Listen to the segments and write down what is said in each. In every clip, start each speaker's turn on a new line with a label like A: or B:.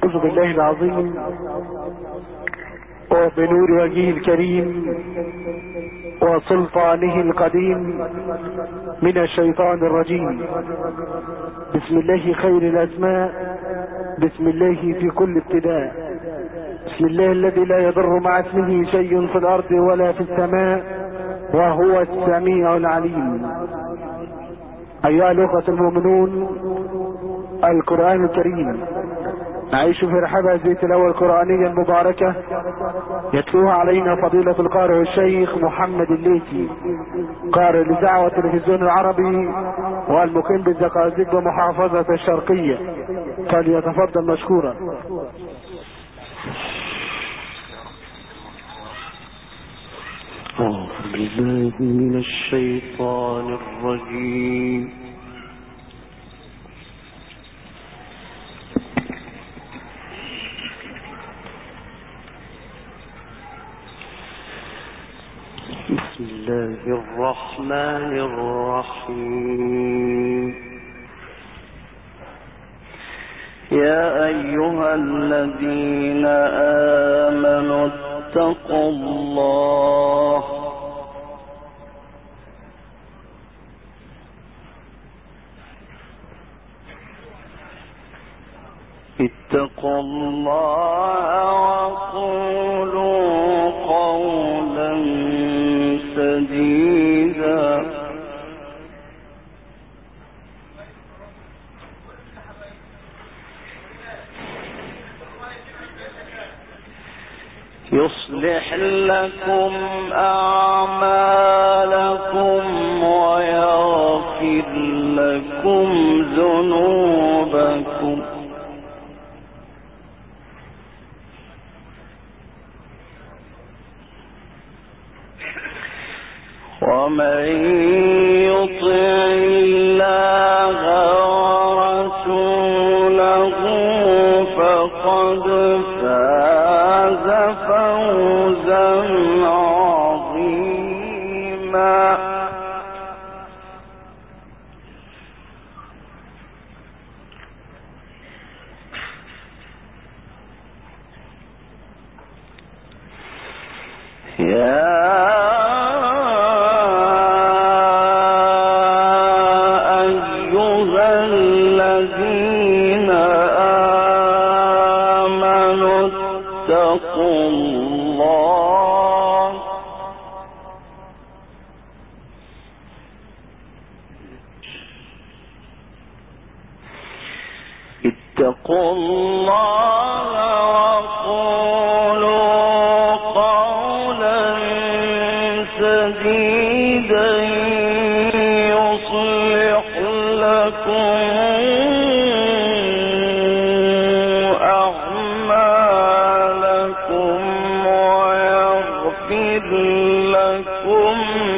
A: أعوذ بالله العظيم وبنور وجهه الكريم وسلطانه القديم من الشيطان الرجيم. بسم الله خير الأسماء، بسم الله في كل ابتداء، بسم الله الذي لا يضر مع اسمه شيء في الأرض ولا في السماء وهو السميع العليم. أيها الأخوة المؤمنون، القرآن الكريم نعيش في رحاب هذه التلاوة القرآنية المباركة يتلوها علينا فضيلة القارئ الشيخ محمد الليثي، قارئ الإذاعة والتلفزيون العربي والمقيم بالزقازيق ومحافظة الشرقية، فليتفضل مشكورا.
B: أعوذ بالله من الشيطان الرجيم. بسم الله الرحمن الرحيم. يا أيها الذين آمنوا اتقوا الله وقولوا قولا سديدا يصلح لكم أعمالكم ويغفر لكم ذنوبكم ومن يطع الله ورسوله فقد فاز فوزا عظيما. اتقوا الله وقولوا قولا سديدا يصلح لكم أعمالكم ويغفر لكم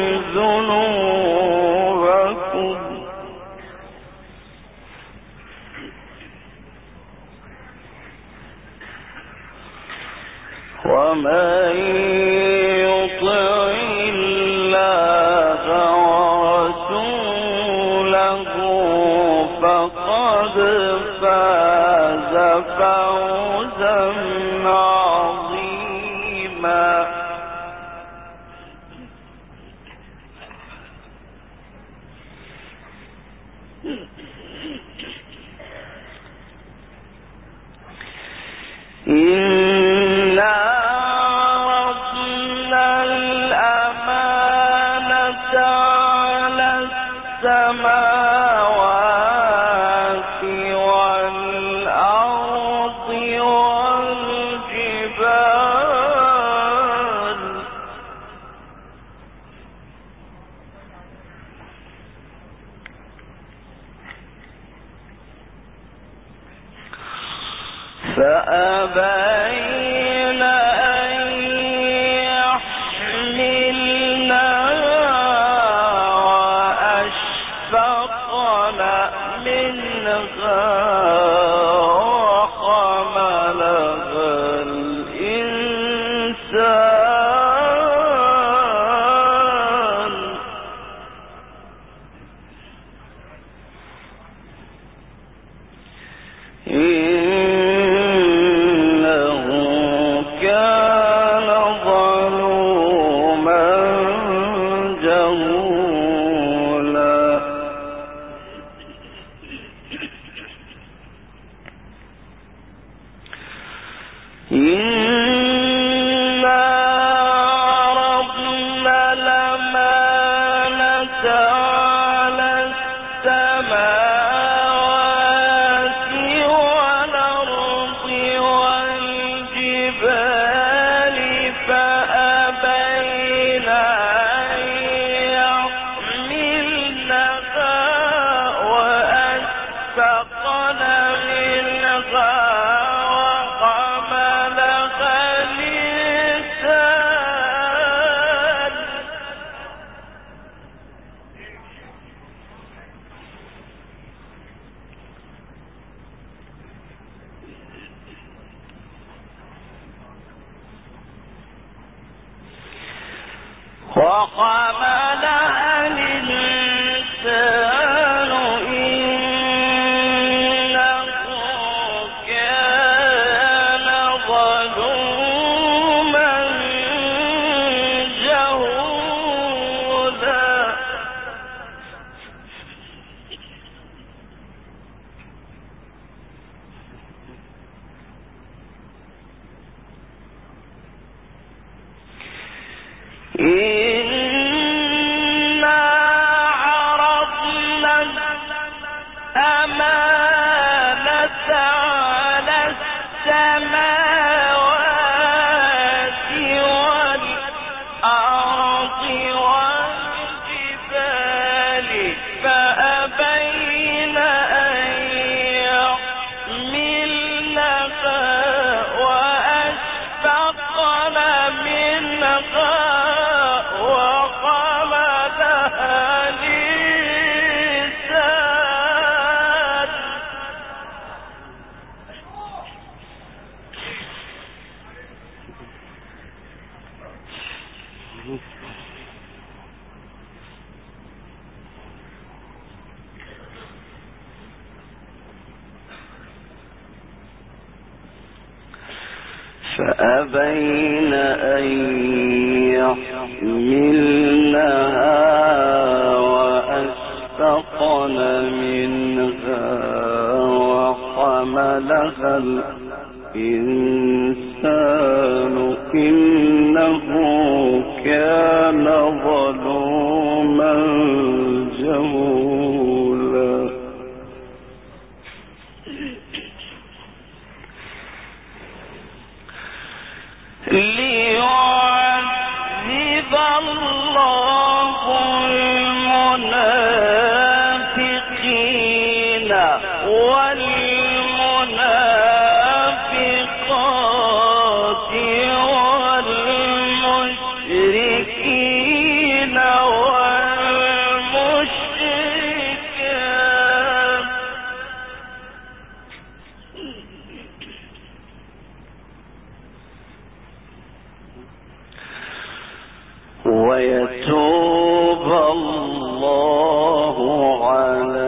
B: ذنوبكم ومن يطع الله ورسوله فقد فاز فوزا عظيما. السماوات والأرض والجبال فأبين أن يحملنها وأشفقن منها وحملها الإنسان إنه فأبين أن يحملنها وأشفقن منها وحملها الإنسان إنه كان ظلوما جهولا. ليعذب الله المنافقين والمنافقات والمشركين والمشركات ويتوب الله على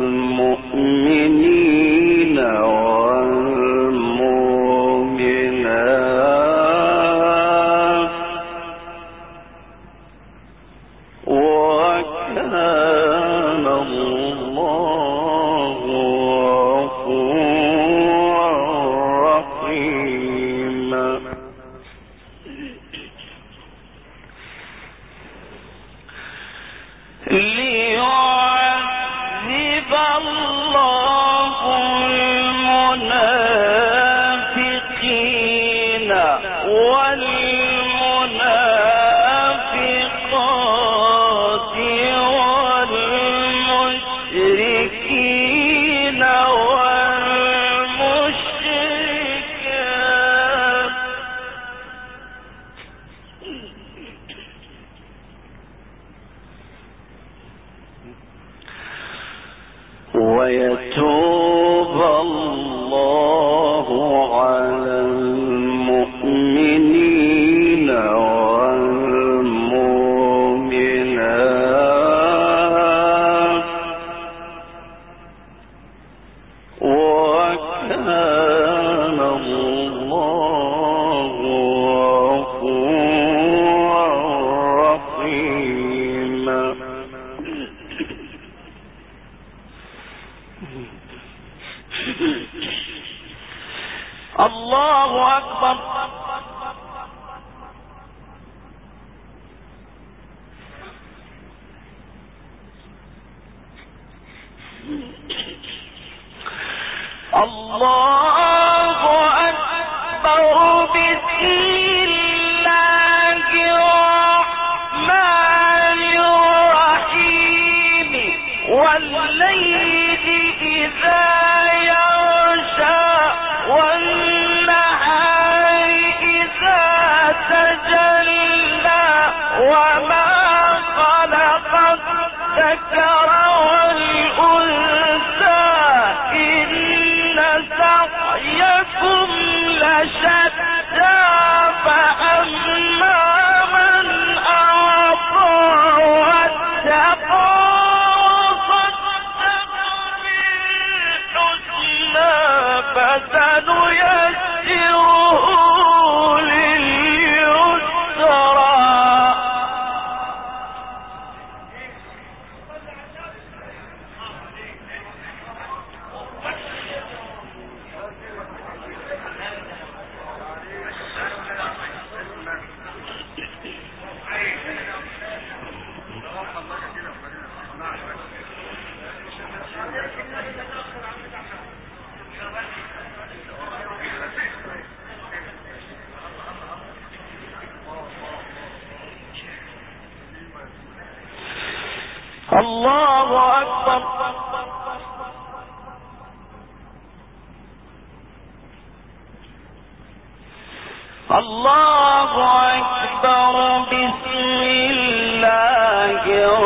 B: المؤمنين والمؤمنات وكان الله غفورا رحيما. ليعذب الله المنافقين والمنافقات والمشركين والمشركات ويتوب الله على المؤمنين والمؤمنات وكان الله غفورا رحيما. الله أكبر. الله أكبر. بسم الله الرحمن الرحيم. والليل إذا يغشى والنهار إذا تجلى وما خلق الذكر والأنثى إن سعيكم لشتى فأما من أعطى أكبر الله أكبر بسم الله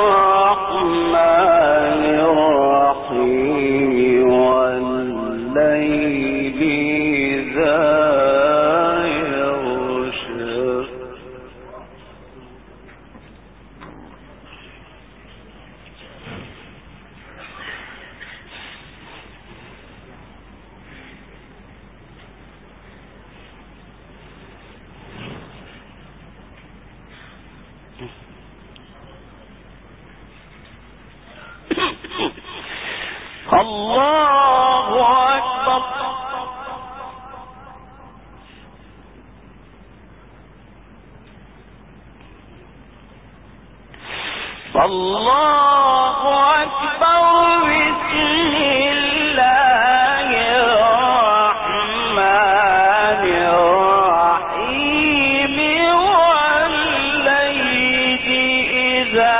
B: الرحمن الرحيم والليل إذا يغشى الله أكبر الله أكبر بسم الله الرحمن الرحيم والليل إذا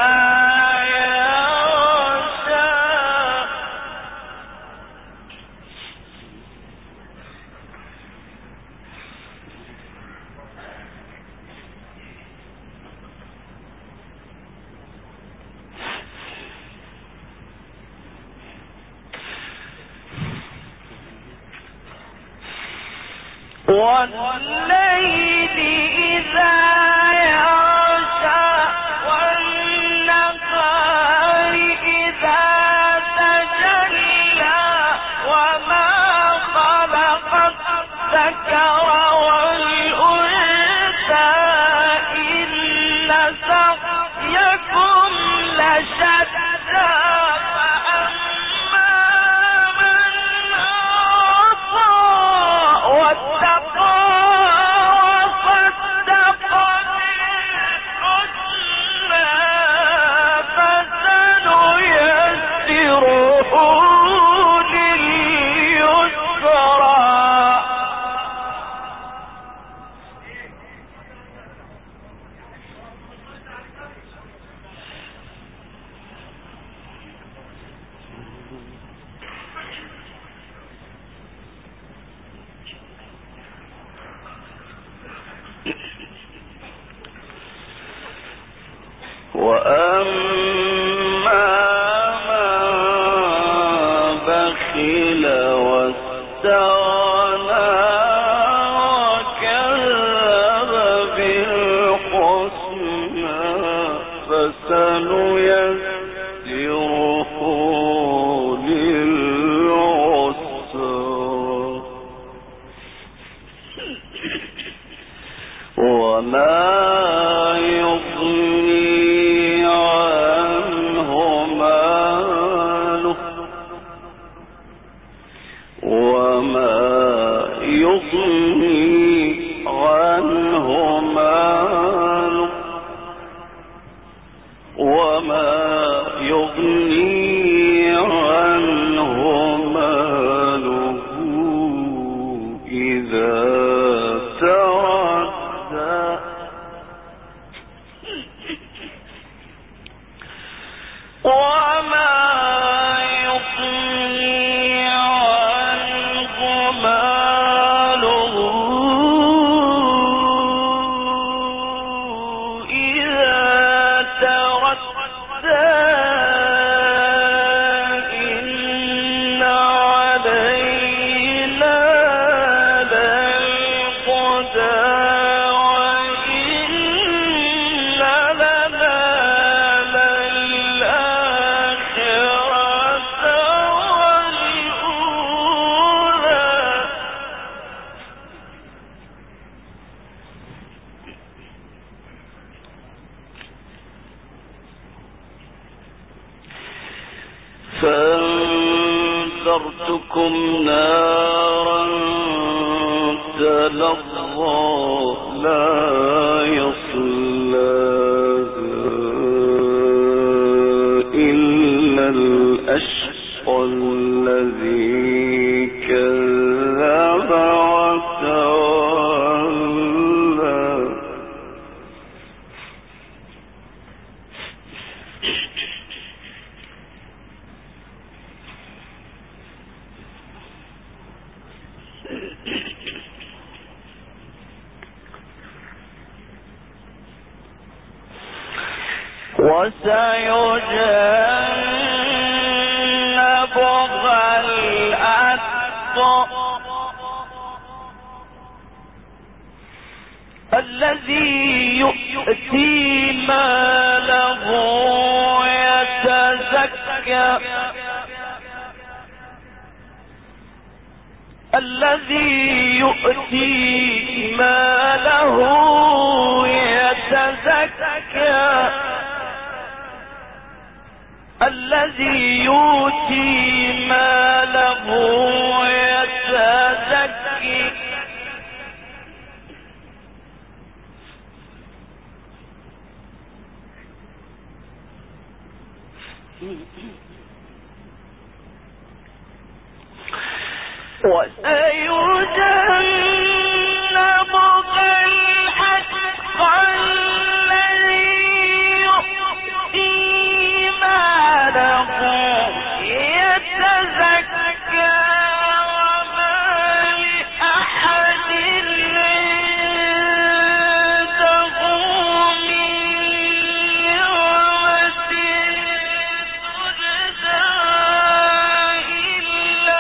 B: والليل إذا يغشى والنهار إذا تجلى وما خلق الذكر والأنثى إن سعيكم لشتى وأما من بخل واستغنى وكذب بالحسنى فسنيسره للعسرى وما يغني عنه ماله إذا تردى وما يغني عنه ماله إذا تردى إن علينا للهدى وإن لنا للآخرة والأولى فأنذرتكم نارا تلظى لا يصلاها إلا الأشقى الذي كذب وتولى وسيجنبها الأتقى الذي يؤتي ماله يتزكى الذي يؤتي ماله يتزكى الذي يؤتي ماله يتزكى وسيجنبها الأتقى الذي يؤتي ماله يتزكى وما لأحد عنده من نعمة تجزى إلا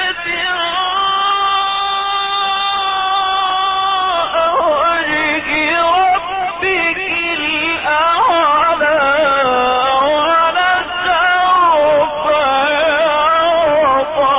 B: ابتغاء وجه ربك الأعلى ولسوف يرضى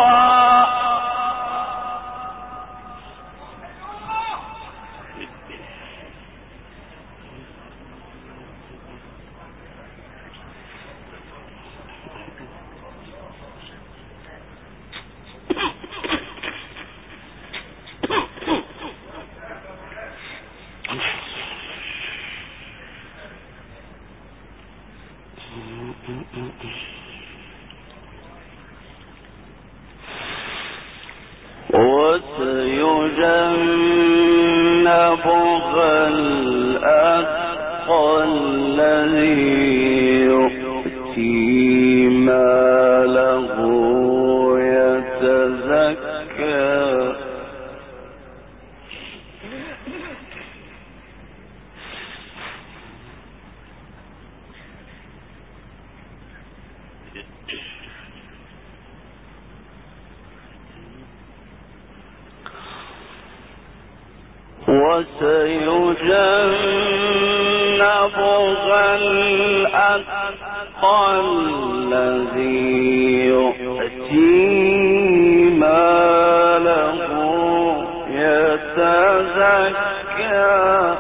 B: وسيجنبها الأتقى الذي يؤتي ماله يتزكى وسيجنبها الأتقى الذي يؤتي ماله يتزكى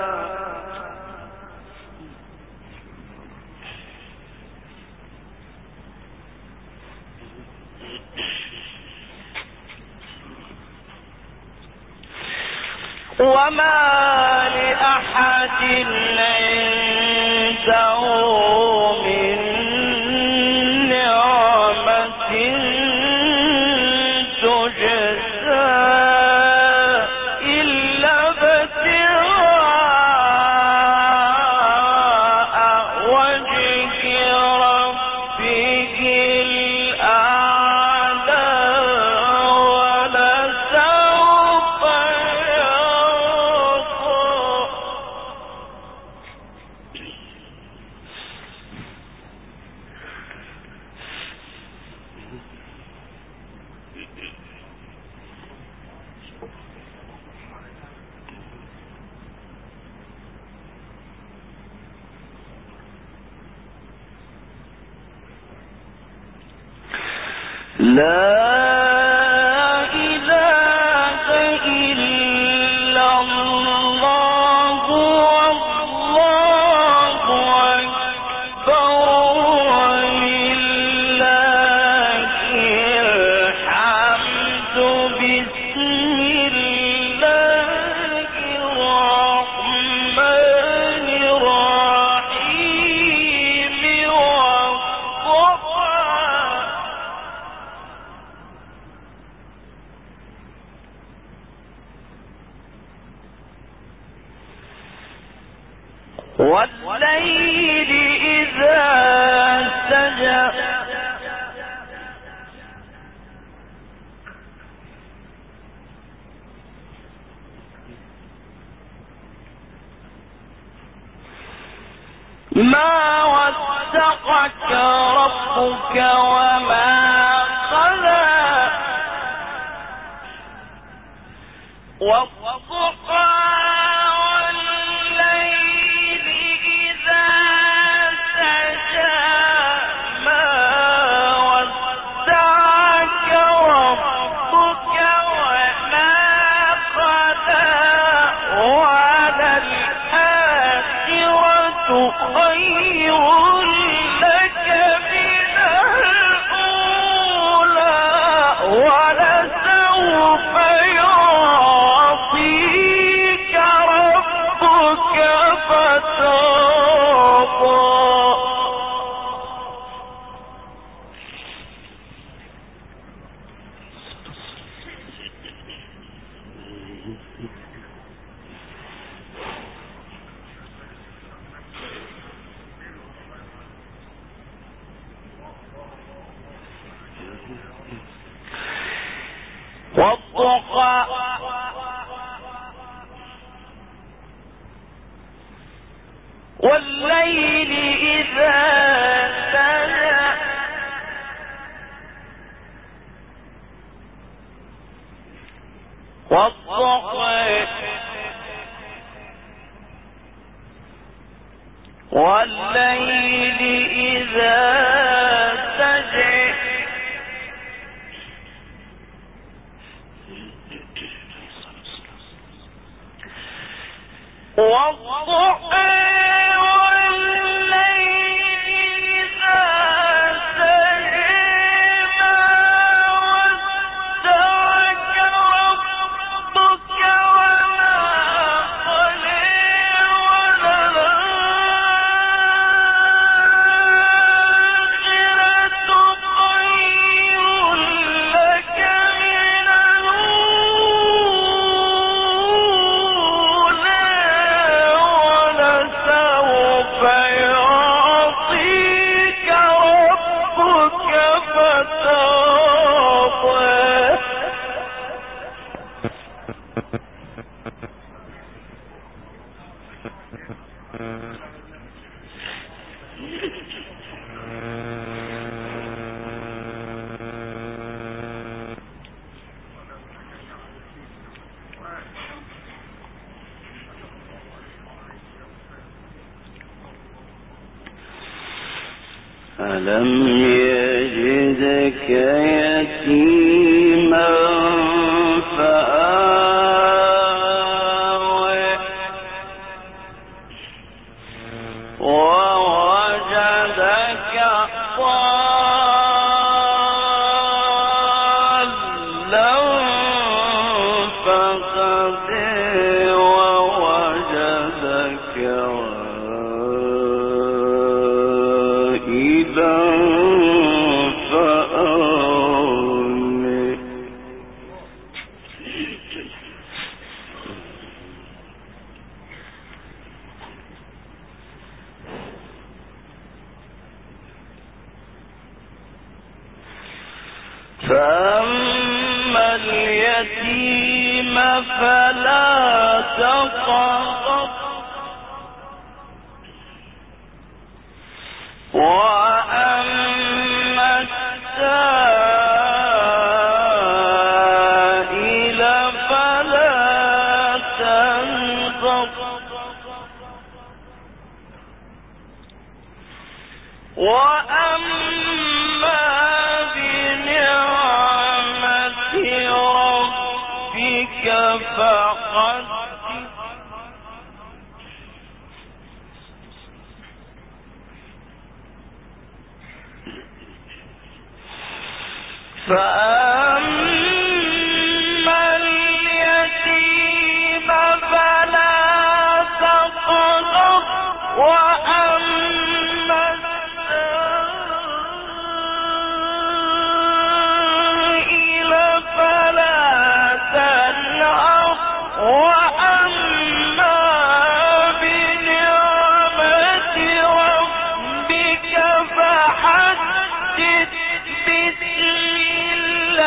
B: وما لأحد عنده من نعمة تجزى إلا ابتغاء وجه ربه الأعلى ولسوف لا إله إلا الله والله أكبر ولله الحمد بسم الله الرحمن الرحيم والضحى والليل إذا سجى ما ودعك ودعك ربك وما خلا والضحى والليل إذا سجى ما ودعك ربك وما خلا وللآخرة خير لك من الأولى ولسوف يعطيك ربك فترضى والضحى والليل إذا سجى والضحى والليل إذا سجى والضحى والليل إذا سجى ما ودعك ربك وما قلى وللآخرة خير لك من الأولى ولسوف يعطيك ربك فترضى ألم يجدك يتيما فآوى ووجدك ضالا فهدى ووجدك عائلا فأغنى فأما اليتيم فلا تقهر وأما السائل فلا تنهر وأما بنعمة ربك فحدث فأما اليتيم فلا تقهر وأما السائل فلا تنهر وأما بنعمة ربك فحدث بسم الله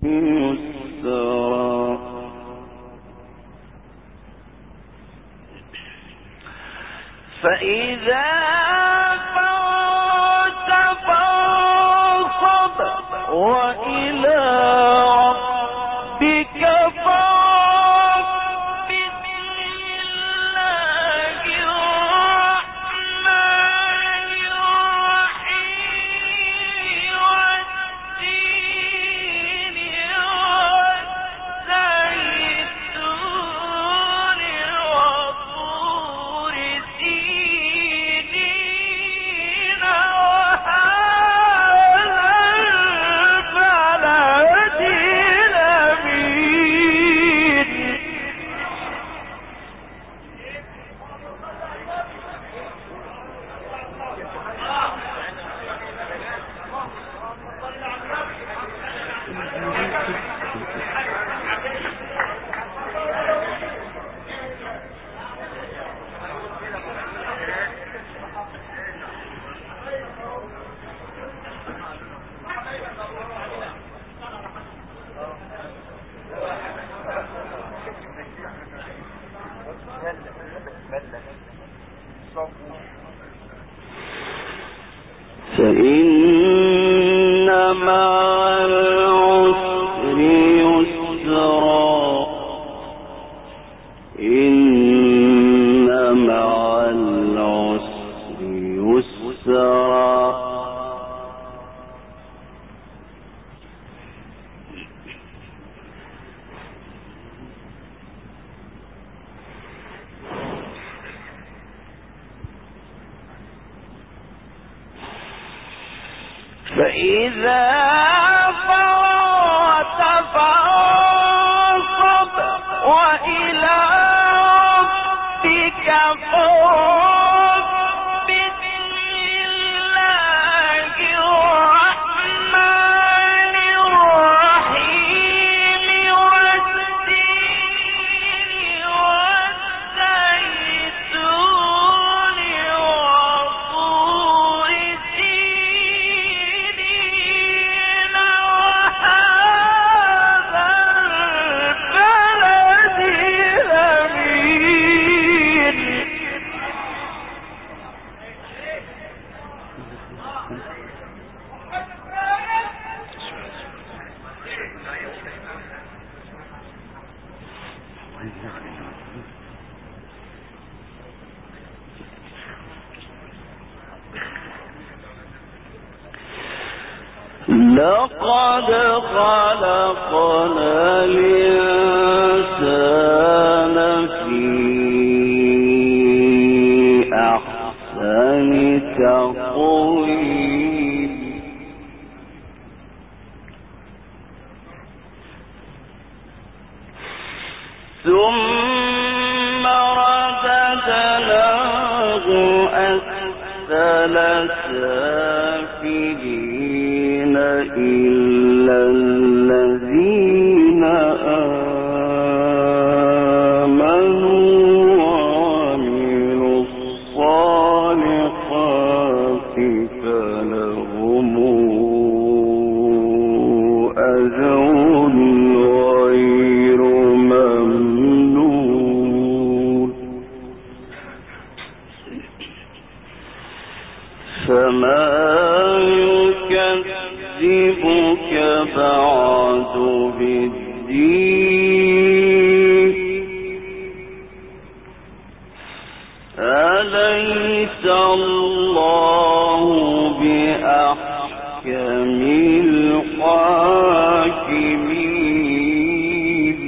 C: يسرا فإذا فرغت فانصب وإلى ربك فارغب الله الرحمن الرحيم والتين والزيتون وطور سينين وهذا البلد الأمين فإن مع العسر يسرا إن مع العسر يسرا فإذا فرغت فانصب وإلى ربك فارغب الله الرحمن الرحيم والتين والزيتون وطور سينين وهذا البلد الأمين لقد خلقنا الإنسان في أحسن تقويم ثم رددناه أسفل سافلين إلا الذين آمنوا وعملوا الصالحات فلهم أجر غير ممنون فما يكذبك بعد بالدين أليس الله بأحكم الحاكمين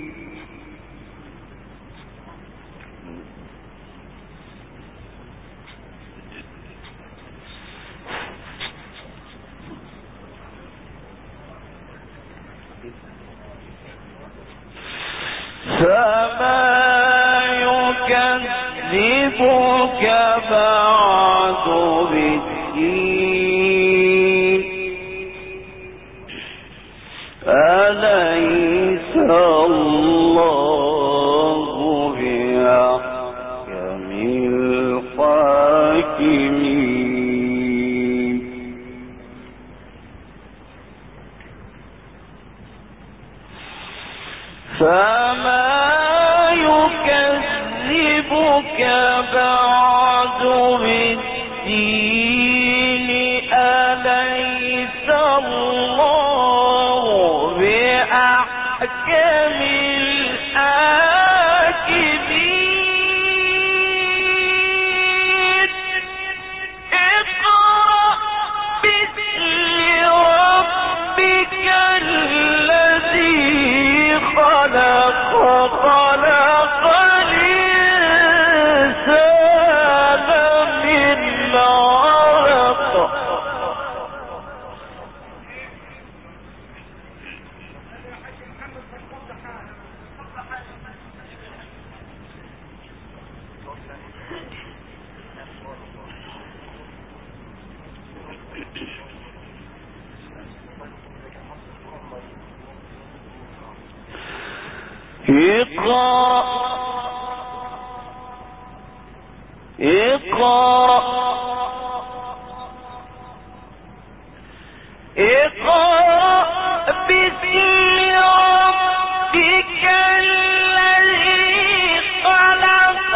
C: فما يكذبك بعد بالدين أليس الله بأحكم الحاكمين فما يكذبك بعد بالدين أليس الله بأحكم الحاكمين اقرأ باسم ربك الذي خلق الإنسان من علق اقرأ باسم ربك الذي خلق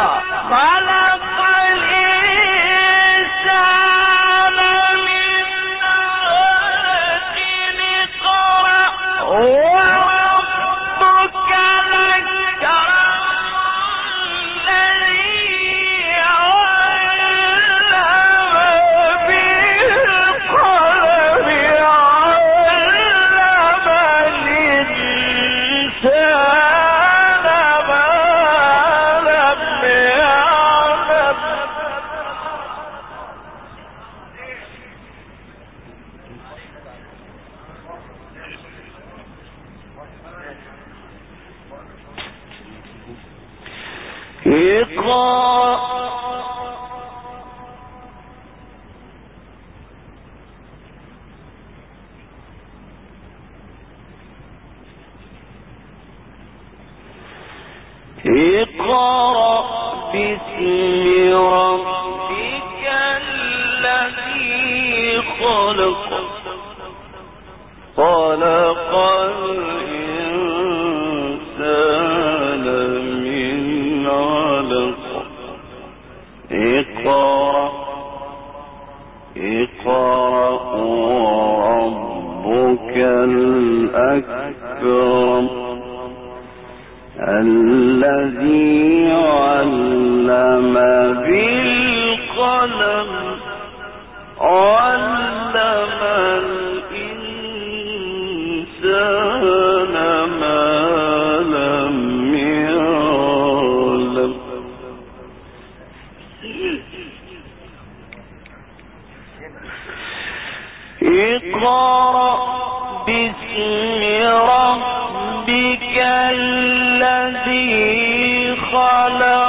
C: الإنسان من علق اقرأ وربك الأكرم الذي علم بالقلم علم الإنسان ما لم يعلم اقرأ باسم ربك الذي خلق الإنسان من علق اقرأ وربك الأكرم الذي علم بالقلم علم الإنسان ما لم يعلم اقرأ باسم ربك الذي خلق